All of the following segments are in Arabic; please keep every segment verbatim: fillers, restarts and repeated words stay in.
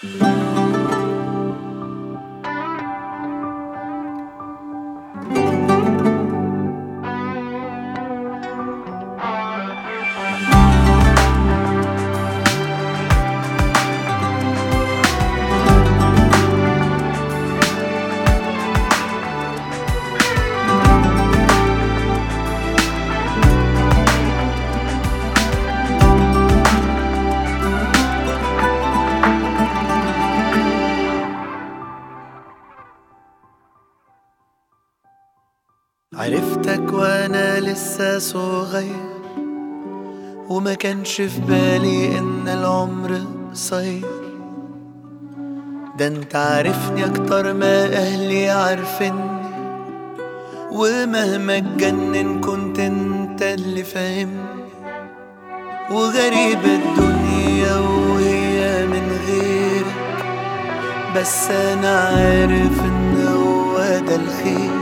عرفتك وانا لسه صغير، وما كانش في بالي ان العمر قصير. ده انت عارفني اكتر ما اهلي عارفيني، ومهما اتجنن كنت انت اللي فاهمني. وغريب الدنيا وهي من غيرك، بس انا عارف ان هو ده الخير.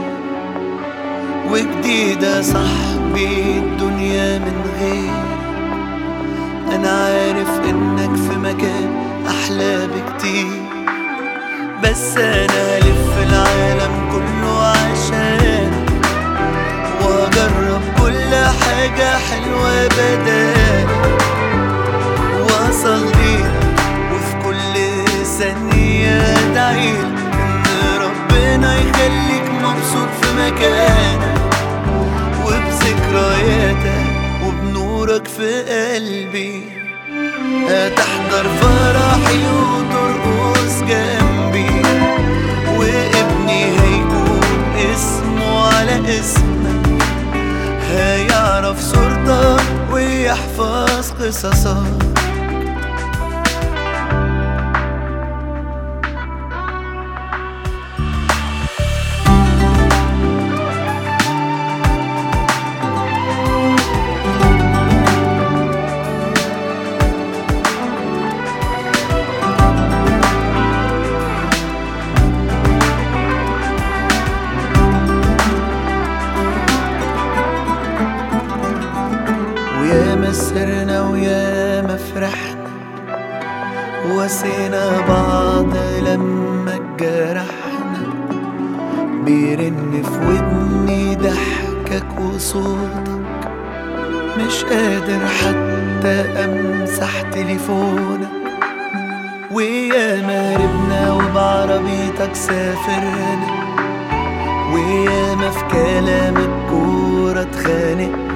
وجديدة صاحبي الدنيا من غير، أنا عارف إنك في مكان أحلى بكتير. بس أنا هلف العالم كله عشانك، وأجرب كل حاجة حلوة بدالك، وأصليلك وفي كل ثانية أدعيلك إن ربنا يخليك مبسوط في مكانك، وبذكرياتك وبنورك في قلبي. هتحضر فرحي وترقص جنبي، وابني هيكون اسمه على اسمك، هيعرف صورتك ويحفظ قصصك. وياما سهرنا وياما فرحنا، وواسينا بعض لما اتجرحنا. بيرن في ودني ضحكك وصوتك، مش قادر حتى امسح تليفونك. وياما هربنا وبعربيتك سافرنا، وياما في كلام الكورة اتخانقنا.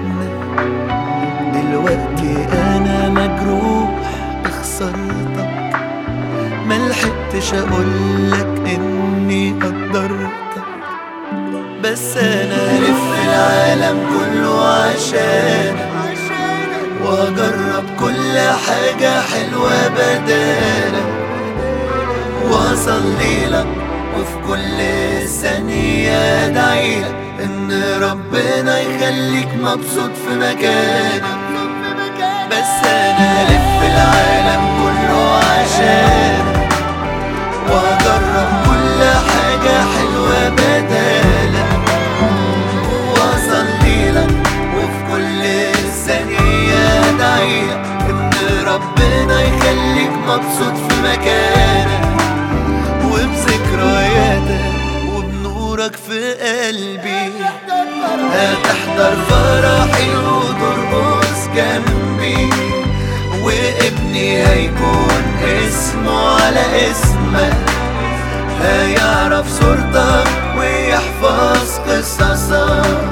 دلوقتي انا مجروح بخسارتك، ملحقتش اقولك اني قدرتك. بس انا هلف العالم كله عشانك، واجرب كل حاجة حلوة بدالك، واصليلك وفي كل ثانية ادعيلك ان ربنا يخليك مبسوط في مكانك. بس انا هلف العالم كله عشانك، واجرب كل حاجة حلوة بدالك، واصليلك وفي كل ثانية ادعيلك ان ربنا يخليك مبسوط في مكانك، وبذكرياتك وبنورك في قلبي. هتحضر فرحي وترقص جنبي، وابني هيكون اسمه على اسمك، هيعرف صورتك ويحفظ قصصك.